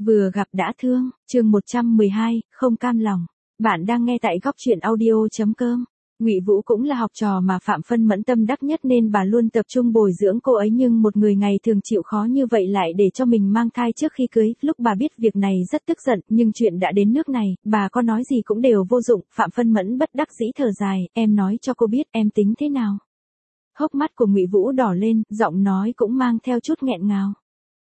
Vừa gặp đã thương, chương 112, không cam lòng. Bạn đang nghe tại góc truyện audio.com. Ngụy Vũ cũng là học trò mà Phạm Phân Mẫn tâm đắc nhất nên bà luôn tập trung bồi dưỡng cô ấy, nhưng một người ngày thường chịu khó như vậy lại để cho mình mang thai trước khi cưới. Lúc bà biết việc này rất tức giận, nhưng chuyện đã đến nước này, bà có nói gì cũng đều vô dụng. Phạm Phân Mẫn bất đắc dĩ thở dài, em nói cho cô biết em tính thế nào. Hốc mắt của Ngụy Vũ đỏ lên, giọng nói cũng mang theo chút nghẹn ngào.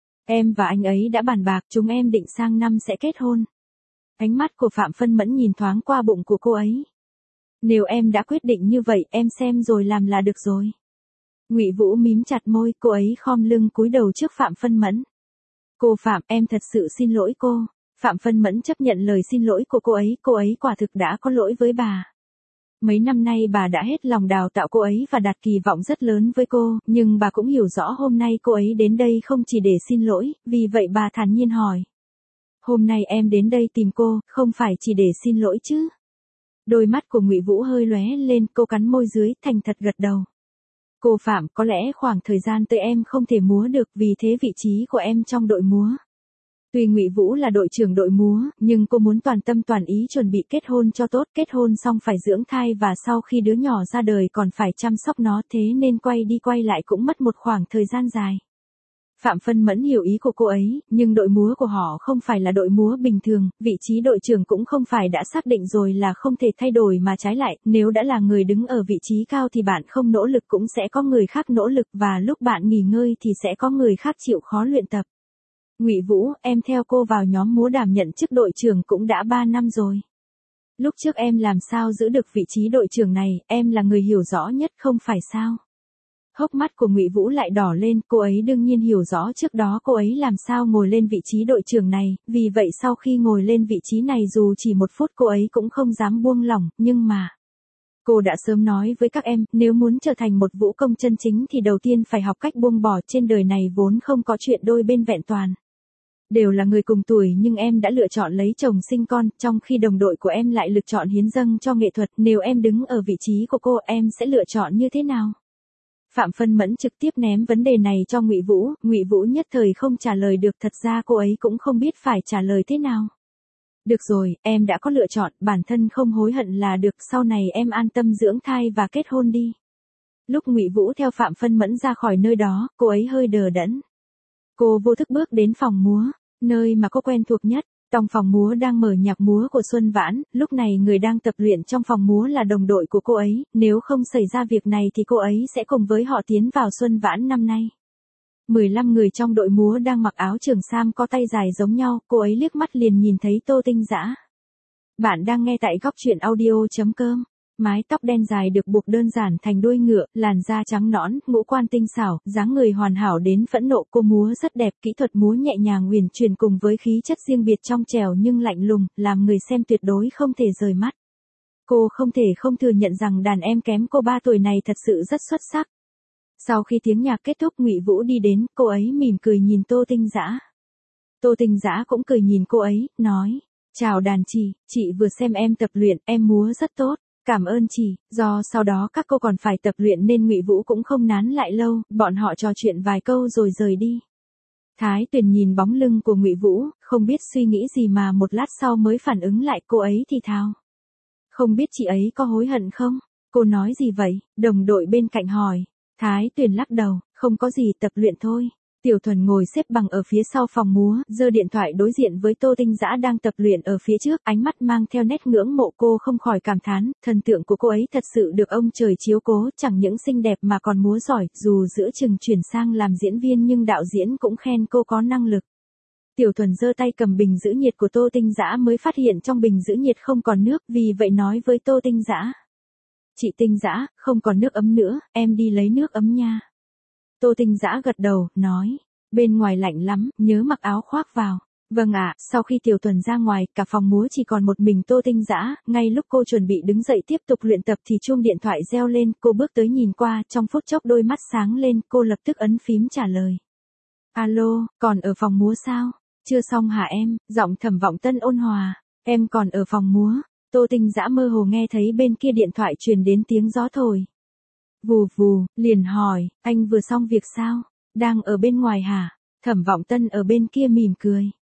Em và anh ấy đã bàn bạc, chúng em định sang năm sẽ kết hôn. Ánh mắt của Phạm Phân Mẫn nhìn thoáng qua bụng của cô ấy. Nếu em đã quyết định như vậy, em xem rồi làm là được rồi. Ngụy Vũ mím chặt môi, cô ấy khom lưng cúi đầu trước Phạm Phân Mẫn. Cô Phạm, em thật sự xin lỗi cô. Phạm Phân Mẫn chấp nhận lời xin lỗi của cô ấy quả thực đã có lỗi với bà. Mấy năm nay bà đã hết lòng đào tạo cô ấy và đặt kỳ vọng rất lớn với cô, nhưng bà cũng hiểu rõ hôm nay cô ấy đến đây không chỉ để xin lỗi, vì vậy bà thản nhiên hỏi. Hôm nay em đến đây tìm cô, không phải chỉ để xin lỗi chứ? Đôi mắt của Ngụy Vũ hơi lóe lên, cô cắn môi dưới, thành thật gật đầu. Cô Phạm, có lẽ khoảng thời gian tới em không thể múa được, vì thế vị trí của em trong đội múa. Tuy Ngụy Vũ là đội trưởng đội múa, nhưng cô muốn toàn tâm toàn ý chuẩn bị kết hôn cho tốt, kết hôn xong phải dưỡng thai và sau khi đứa nhỏ ra đời còn phải chăm sóc nó, thế nên quay đi quay lại cũng mất một khoảng thời gian dài. Phạm Phân Mẫn hiểu ý của cô ấy, nhưng đội múa của họ không phải là đội múa bình thường, vị trí đội trưởng cũng không phải đã xác định rồi là không thể thay đổi mà trái lại, nếu đã là người đứng ở vị trí cao thì bạn không nỗ lực cũng sẽ có người khác nỗ lực, và lúc bạn nghỉ ngơi thì sẽ có người khác chịu khó luyện tập. Ngụy Vũ, em theo cô vào nhóm múa đảm nhận chức đội trưởng cũng đã 3 năm rồi. Lúc trước em làm sao giữ được vị trí đội trưởng này, em là người hiểu rõ nhất không phải sao? Hốc mắt của Ngụy Vũ lại đỏ lên, cô ấy đương nhiên hiểu rõ trước đó cô ấy làm sao ngồi lên vị trí đội trưởng này, vì vậy sau khi ngồi lên vị trí này dù chỉ 1 phút cô ấy cũng không dám buông lỏng, nhưng mà... Cô đã sớm nói với các em, nếu muốn trở thành một vũ công chân chính thì đầu tiên phải học cách buông bỏ, trên đời này vốn không có chuyện đôi bên vẹn toàn. Đều là người cùng tuổi nhưng em đã lựa chọn lấy chồng sinh con, trong khi đồng đội của em lại lựa chọn hiến dâng cho nghệ thuật, nếu em đứng ở vị trí của cô em sẽ lựa chọn như thế nào? Phạm Phân Mẫn trực tiếp ném vấn đề này cho Ngụy Vũ nhất thời không trả lời được, thật ra cô ấy cũng không biết phải trả lời thế nào. Được rồi, em đã có lựa chọn, bản thân không hối hận là được, sau này em an tâm dưỡng thai và kết hôn đi. Lúc Ngụy Vũ theo Phạm Phân Mẫn ra khỏi nơi đó, cô ấy hơi đờ đẫn. Cô vô thức bước đến phòng múa, nơi mà cô quen thuộc nhất. Trong phòng múa đang mở nhạc múa của Xuân Vãn, lúc này người đang tập luyện trong phòng múa là đồng đội của cô ấy, nếu không xảy ra việc này thì cô ấy sẽ cùng với họ tiến vào Xuân Vãn năm nay. 15 người trong đội múa đang mặc áo trường sam có tay dài giống nhau, cô ấy liếc mắt liền nhìn thấy Tô Tinh Dã. Bạn đang nghe tại góc truyện audio.com. Mái tóc đen dài được buộc đơn giản thành đuôi ngựa, làn da trắng nõn, ngũ quan tinh xảo, dáng người hoàn hảo đến phẫn nộ, cô múa rất đẹp, kỹ thuật múa nhẹ nhàng uyển chuyển cùng với khí chất riêng biệt trong trẻo nhưng lạnh lùng, làm người xem tuyệt đối không thể rời mắt. Cô không thể không thừa nhận rằng đàn em kém cô 3 tuổi này thật sự rất xuất sắc. Sau khi tiếng nhạc kết thúc, Ngụy Vũ đi đến, cô ấy mỉm cười nhìn Tô Tinh Dã. Tô Tinh Dã cũng cười nhìn cô ấy, nói: "Chào đàn chị vừa xem em tập luyện, em múa rất tốt." Cảm ơn chị, do sau đó các cô còn phải tập luyện nên Ngụy Vũ cũng không nán lại lâu, bọn họ trò chuyện vài câu rồi rời đi. Thái Tuyền nhìn bóng lưng của Ngụy Vũ, không biết suy nghĩ gì mà một lát sau mới phản ứng lại, cô ấy thì thào: "Không biết chị ấy có hối hận không?" Cô nói gì vậy? Đồng đội bên cạnh hỏi. Thái Tuyền lắc đầu, không có gì, tập luyện thôi. Tiểu Thuần ngồi xếp bằng ở phía sau phòng múa, giơ điện thoại đối diện với Tô Tinh Dã đang tập luyện ở phía trước, ánh mắt mang theo nét ngưỡng mộ, cô không khỏi cảm thán, thần tượng của cô ấy thật sự được ông trời chiếu cố, chẳng những xinh đẹp mà còn múa giỏi, dù giữa chừng chuyển sang làm diễn viên nhưng đạo diễn cũng khen cô có năng lực. Tiểu Thuần giơ tay cầm bình giữ nhiệt của Tô Tinh Dã mới phát hiện trong bình giữ nhiệt không còn nước, vì vậy nói với Tô Tinh Dã: "Chị Tinh Dã, không còn nước ấm nữa, em đi lấy nước ấm nha." Tô Tinh Dã gật đầu, nói: "Bên ngoài lạnh lắm, nhớ mặc áo khoác vào." "Vâng ạ." Sau khi Tiểu Thuần ra ngoài, cả phòng múa chỉ còn một mình Tô Tinh Dã, ngay lúc cô chuẩn bị đứng dậy tiếp tục luyện tập thì chuông điện thoại reo lên, cô bước tới nhìn qua, trong phút chốc đôi mắt sáng lên, cô lập tức ấn phím trả lời. "Alo, còn ở phòng múa sao? Chưa xong hả em?" Giọng Thẩm Vọng Tân ôn hòa. "Em còn ở phòng múa." Tô Tinh Dã mơ hồ nghe thấy bên kia điện thoại truyền đến tiếng gió thổi. Vù vù, liền hỏi: "Anh vừa xong việc sao? Đang ở bên ngoài hả?" Thẩm Vọng Tân ở bên kia mỉm cười.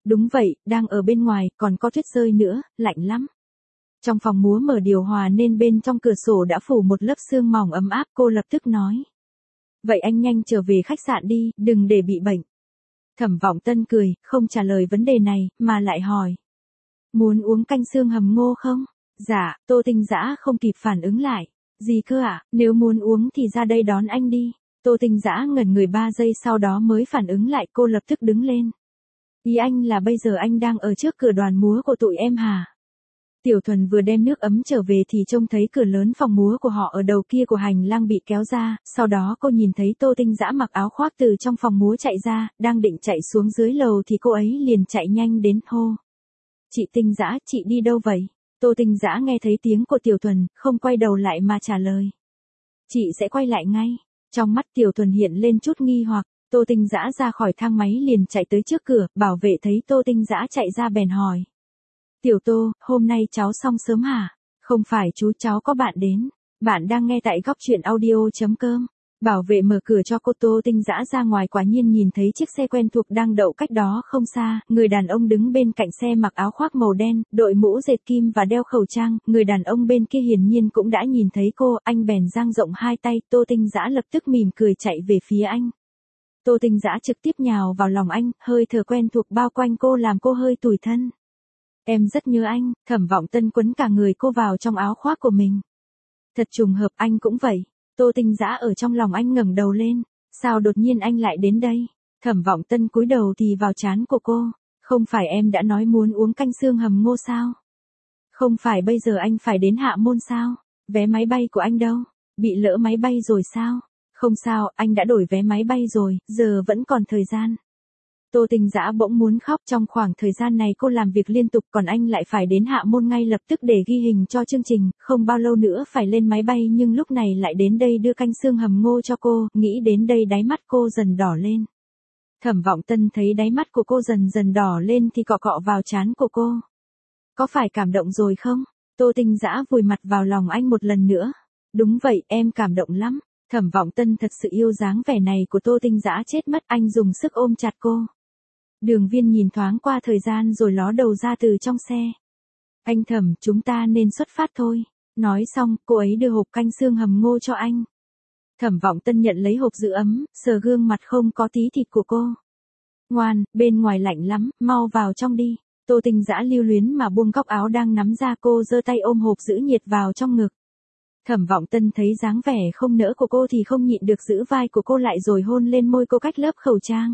Đúng vậy, đang ở bên ngoài, còn có tuyết rơi nữa, lạnh lắm. Trong phòng múa mở điều hòa nên bên trong cửa sổ đã phủ một lớp sương mỏng ấm áp, cô lập tức nói. Vậy anh nhanh trở về khách sạn đi, đừng để bị bệnh. Thẩm Vọng Tân cười, không trả lời vấn đề này, mà lại hỏi. Muốn uống canh xương hầm ngô không? Dạ, Tô Tinh Dã không kịp phản ứng lại. Gì cơ ạ, nếu muốn uống thì ra đây đón anh đi. Tô Tinh Dã ngẩn người 3 giây sau đó mới phản ứng lại, cô lập tức đứng lên. Ý anh là bây giờ anh đang ở trước cửa đoàn múa của tụi em hả? Tiểu Thuần vừa đem nước ấm trở về thì trông thấy cửa lớn phòng múa của họ ở đầu kia của hành lang bị kéo ra, sau đó cô nhìn thấy Tô Tinh Dã mặc áo khoác từ trong phòng múa chạy ra, đang định chạy xuống dưới lầu thì cô ấy liền chạy nhanh đến hô. Chị Tinh Dã, chị đi đâu vậy? Tô Tinh Dã nghe thấy tiếng của Tiểu Thuần, không quay đầu lại mà trả lời. Chị sẽ quay lại ngay. Trong mắt Tiểu Thuần hiện lên chút nghi hoặc, Tô Tinh Dã ra khỏi thang máy liền chạy tới trước cửa, bảo vệ thấy Tô Tinh Dã chạy ra bèn hỏi. Tiểu Tô, hôm nay cháu xong sớm hả? Không phải chú, cháu có bạn đến. Bạn đang nghe tại góc truyện audio.com. Bảo vệ mở cửa cho cô Tô Tinh Dã ra ngoài, quả nhiên nhìn thấy chiếc xe quen thuộc đang đậu cách đó không xa, người đàn ông đứng bên cạnh xe mặc áo khoác màu đen, đội mũ dệt kim và đeo khẩu trang, người đàn ông bên kia hiển nhiên cũng đã nhìn thấy cô, anh bèn dang rộng hai tay, Tô Tinh Dã lập tức mỉm cười chạy về phía anh. Tô Tinh Dã trực tiếp nhào vào lòng anh, hơi thở quen thuộc bao quanh cô làm cô hơi tủi thân. Em rất nhớ anh. Thẩm Vọng Tân quấn cả người cô vào trong áo khoác của mình. Thật trùng hợp, anh cũng vậy. Tô Tinh Dã ở trong lòng anh ngẩng đầu lên. Sao đột nhiên anh lại đến đây? Thẩm Vọng Tân cúi đầu thì vào trán của cô. Không phải em đã nói muốn uống canh xương hầm ngô sao? Không phải bây giờ anh phải đến Hạ Môn sao? Vé máy bay của anh đâu? Bị lỡ máy bay rồi sao? Không sao, anh đã đổi vé máy bay rồi, giờ vẫn còn thời gian. Tô Tinh Dã bỗng muốn khóc, trong khoảng thời gian này cô làm việc liên tục còn anh lại phải đến Hạ Môn ngay lập tức để ghi hình cho chương trình, không bao lâu nữa phải lên máy bay nhưng lúc này lại đến đây đưa canh xương hầm ngô cho cô, nghĩ đến đây đáy mắt cô dần đỏ lên. Thẩm Vọng Tân thấy đáy mắt của cô dần dần đỏ lên thì cọ cọ vào trán của cô. Có phải cảm động rồi không? Tô Tinh Dã vùi mặt vào lòng anh một lần nữa. Đúng vậy, em cảm động lắm. Thẩm Vọng Tân thật sự yêu dáng vẻ này của Tô Tinh Dã chết mất, anh dùng sức ôm chặt cô. Đường Viên nhìn thoáng qua thời gian rồi ló đầu ra từ trong xe. Anh Thẩm, chúng ta nên xuất phát thôi. Nói xong, cô ấy đưa hộp canh xương hầm ngô cho anh. Thẩm Vọng Tân nhận lấy hộp giữ ấm, sờ gương mặt không có tí thịt của cô. Ngoan, bên ngoài lạnh lắm, mau vào trong đi. Tô Tinh Dã lưu luyến mà buông góc áo đang nắm ra, cô giơ tay ôm hộp giữ nhiệt vào trong ngực. Thẩm Vọng Tân thấy dáng vẻ không nỡ của cô thì không nhịn được giữ vai của cô lại rồi hôn lên môi cô cách lớp khẩu trang.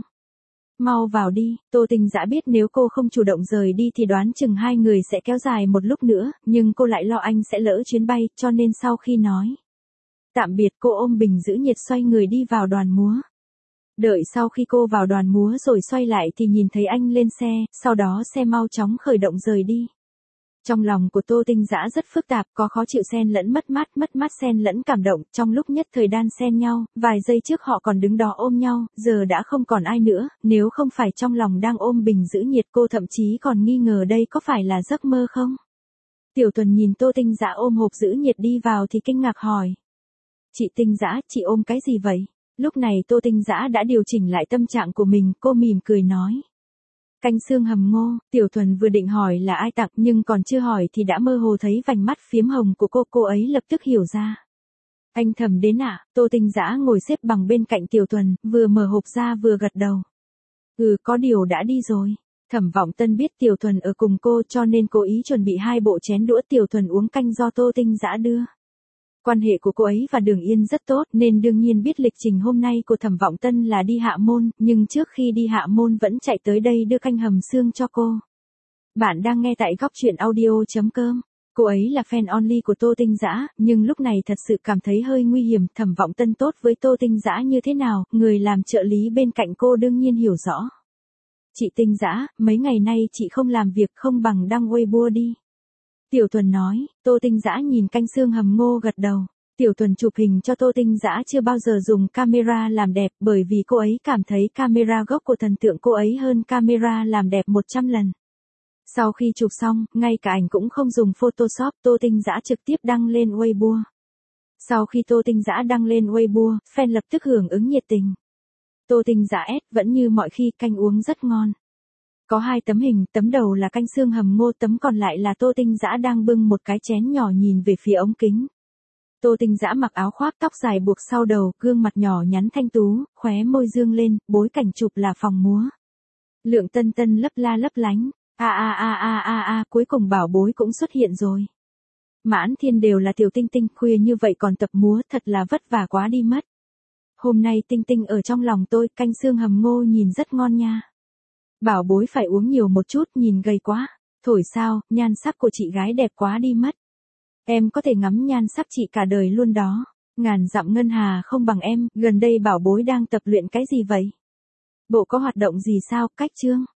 Mau vào đi. Tô Tinh Dã biết nếu cô không chủ động rời đi thì đoán chừng hai người sẽ kéo dài một lúc nữa, nhưng cô lại lo anh sẽ lỡ chuyến bay, cho nên sau khi nói tạm biệt cô ôm bình giữ nhiệt xoay người đi vào đoàn múa. Đợi sau khi cô vào đoàn múa rồi xoay lại thì nhìn thấy anh lên xe, sau đó xe mau chóng khởi động rời đi. Trong lòng của Tô Tinh Dã rất phức tạp, có khó chịu xen lẫn mất mát xen lẫn cảm động, trong lúc nhất thời đan xen nhau, vài giây trước họ còn đứng đó ôm nhau, giờ đã không còn ai nữa, nếu không phải trong lòng đang ôm bình giữ nhiệt cô thậm chí còn nghi ngờ đây có phải là giấc mơ không. Tiểu Tuần nhìn Tô Tinh Dã ôm hộp giữ nhiệt đi vào thì kinh ngạc hỏi. Chị Tinh Dã, chị ôm cái gì vậy? Lúc này Tô Tinh Dã đã điều chỉnh lại tâm trạng của mình, cô mỉm cười nói. Canh xương hầm ngô. Tiểu Thuần vừa định hỏi là ai tặng nhưng còn chưa hỏi thì đã mơ hồ thấy vành mắt phiếm hồng của cô ấy lập tức hiểu ra. Anh Thẩm đến ạ. Tô Tinh Dã ngồi xếp bằng bên cạnh Tiểu Thuần, vừa mở hộp ra vừa gật đầu. Có điều đã đi rồi. Thẩm Vọng Tân biết Tiểu Thuần ở cùng cô cho nên cố ý chuẩn bị 2 bộ chén đũa Tiểu Thuần uống canh do Tô Tinh Dã đưa. Quan hệ của cô ấy và Đường Yên rất tốt nên đương nhiên biết lịch trình hôm nay của Thẩm Vọng Tân là đi Hạ Môn, nhưng trước khi đi Hạ Môn vẫn chạy tới đây đưa canh hầm xương cho cô. Bạn đang nghe tại góc truyện audio.com. Cô ấy là fan only của Tô Tinh Dã, nhưng lúc này thật sự cảm thấy hơi nguy hiểm. Thẩm Vọng Tân tốt với Tô Tinh Dã như thế nào, người làm trợ lý bên cạnh cô đương nhiên hiểu rõ. Chị Tinh Dã, mấy ngày nay chị không làm việc không bằng đăng Weibo đi. Tiểu Thuần nói. Tô Tinh Dã nhìn canh xương hầm ngô gật đầu. Tiểu Thuần chụp hình cho Tô Tinh Dã chưa bao giờ dùng camera làm đẹp bởi vì cô ấy cảm thấy camera gốc của thần tượng cô ấy hơn camera làm đẹp 100 lần. Sau khi chụp xong, ngay cả ảnh cũng không dùng Photoshop, Tô Tinh Dã trực tiếp đăng lên Weibo. Sau khi Tô Tinh Dã đăng lên Weibo, fan lập tức hưởng ứng nhiệt tình. Tô Tinh Dã vẫn như mọi khi, canh uống rất ngon. Có hai tấm hình, tấm đầu là canh xương hầm ngô, tấm còn lại là Tô Tinh Dã đang bưng một cái chén nhỏ nhìn về phía ống kính. Tô Tinh Dã mặc áo khoác tóc dài buộc sau đầu, gương mặt nhỏ nhắn thanh tú, khóe môi dương lên, bối cảnh chụp là phòng múa. Lượng Tân Tân lấp la lấp lánh, cuối cùng bảo bối cũng xuất hiện rồi. Mãn thiên đều là tiểu Tinh Tinh, khuya như vậy còn tập múa, thật là vất vả quá đi mất. Hôm nay Tinh Tinh ở trong lòng tôi, canh xương hầm ngô nhìn rất ngon nha. Bảo bối phải uống nhiều một chút, nhìn gầy quá. Thổi sao, nhan sắc của chị gái đẹp quá đi mất. Em có thể ngắm nhan sắc chị cả đời luôn đó. Ngàn dặm ngân hà không bằng em, gần đây bảo bối đang tập luyện cái gì vậy? Bộ có hoạt động gì sao, cách chương?